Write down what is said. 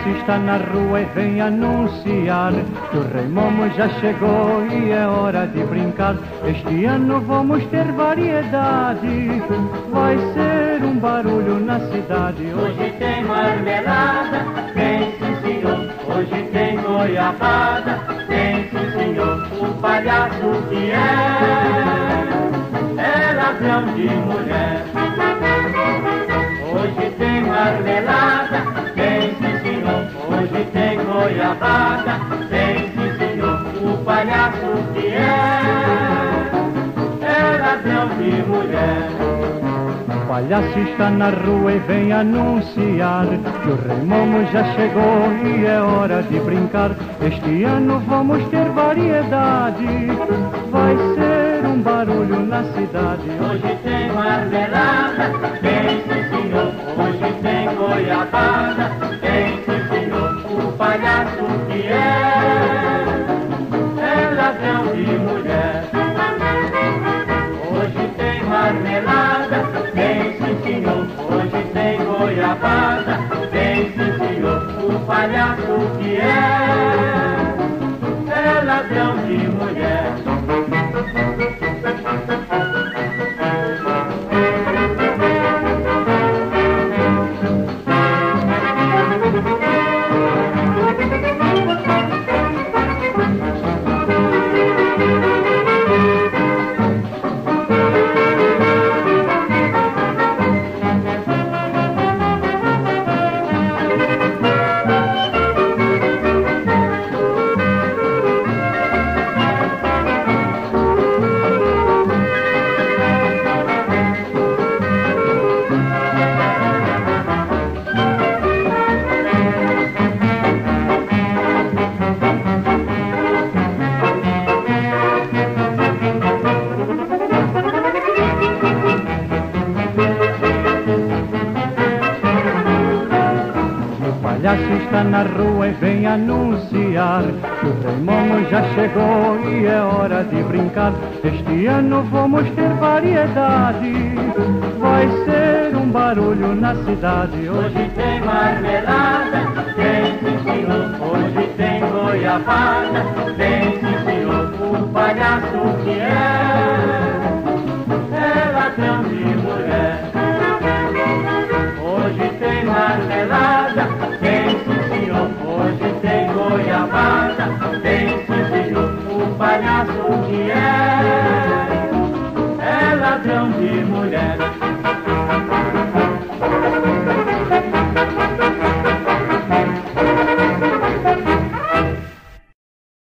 palhaço está na rua e vem anunciar que o Rei Momo já chegou e é hora de brincar. Este ano vamos ter variedade, vai ser um barulho na cidade. Hoje tem marmelada, tem sim senhor. Hoje tem goiabada, tem sim senhor. O palhaço que é ladrão de mulher. Hoje tem marmelada, tem sim senhor. Hoje tem goiabada, tem sim senhor. O palhaço que é ladrão de mulher. O palhaço está na rua e vem anunciar que o Rei Momo já chegou e é hora de brincar. Este ano vamos ter variedade, vai ser um barulho na cidade. Hoje tem marmelada, tem sim senhor. Hoje tem goiabada, tem sim senhor. O palhaço que é ladrão de mulher. Hoje tem marmelada, tem sim senhor. Hoje tem goiabada, tem sim senhor. O palhaço que é ladrão de mulher. O palhaço está na rua e vem anunciar que o Rei Momo já chegou e é hora de brincar. Este ano vamos ter variedade, vai ser um barulho na cidade. Hoje tem marmelada, tem sim senhor. Hoje tem goiabada, tem sim senhor. O palhaço que é ladrão de mulher. Hoje tem marmelada, tem sim senhor. Hoje tem goiabada, tem sim senhor. O palhaço que é ladrão de mulher.